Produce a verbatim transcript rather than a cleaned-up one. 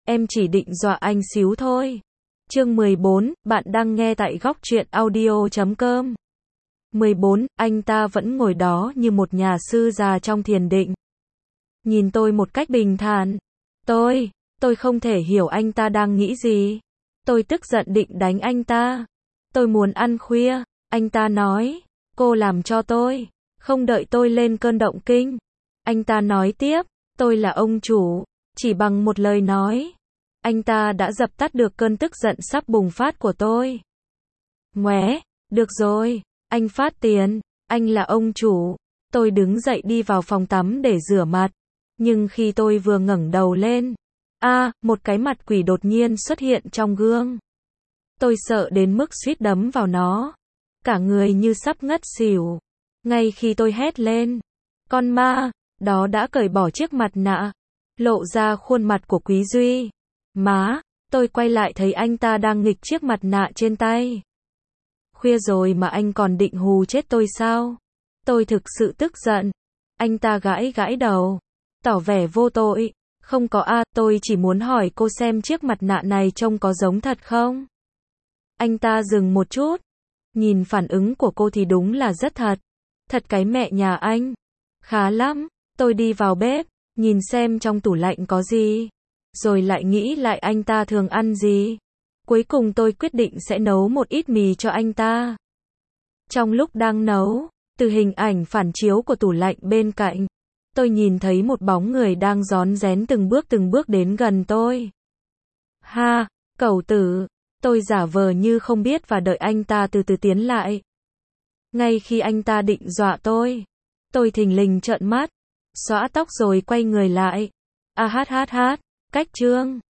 em chỉ định dọa anh xíu thôi. Chương mười bốn, bạn đang nghe tại góc truyện audio chấm com. mười bốn, anh ta vẫn ngồi đó như một nhà sư già trong thiền định. Nhìn tôi một cách bình thản. Tôi, tôi không thể hiểu anh ta đang nghĩ gì. Tôi tức giận định đánh anh ta. Tôi muốn ăn khuya, anh ta nói. Cô làm cho tôi. Không đợi tôi lên cơn động kinh. Anh ta nói tiếp, tôi là ông chủ. Chỉ bằng một lời nói, anh ta đã dập tắt được cơn tức giận sắp bùng phát của tôi. Ngoé, được rồi, anh phát tiền, anh là ông chủ. Tôi đứng dậy đi vào phòng tắm để rửa mặt. Nhưng khi tôi vừa ngẩng đầu lên, a, à, một cái mặt quỷ đột nhiên xuất hiện trong gương. Tôi sợ đến mức suýt đấm vào nó. Cả người như sắp ngất xỉu. Ngay khi tôi hét lên, con ma, đó đã cởi bỏ chiếc mặt nạ, lộ ra khuôn mặt của Quý Duy. Má, tôi quay lại thấy anh ta đang nghịch chiếc mặt nạ trên tay. Khuya rồi mà anh còn định hù chết tôi sao? Tôi thực sự tức giận. Anh ta gãi gãi đầu, tỏ vẻ vô tội. Không có a, à, tôi chỉ muốn hỏi cô xem chiếc mặt nạ này trông có giống thật không? Anh ta dừng một chút. Nhìn phản ứng của cô thì đúng là rất thật. Thật cái mẹ nhà anh. Khá lắm. Tôi đi vào bếp, nhìn xem trong tủ lạnh có gì. Rồi lại nghĩ lại anh ta thường ăn gì. Cuối cùng tôi quyết định sẽ nấu một ít mì cho anh ta. Trong lúc đang nấu, từ hình ảnh phản chiếu của tủ lạnh bên cạnh, tôi nhìn thấy một bóng người đang rón rén từng bước từng bước đến gần tôi. Ha, cẩu tử. Tôi giả vờ như không biết và đợi anh ta từ từ tiến lại. Ngay khi anh ta định dọa tôi, tôi thình lình trợn mắt, xõa tóc rồi quay người lại. A hát hát hát, cách chương.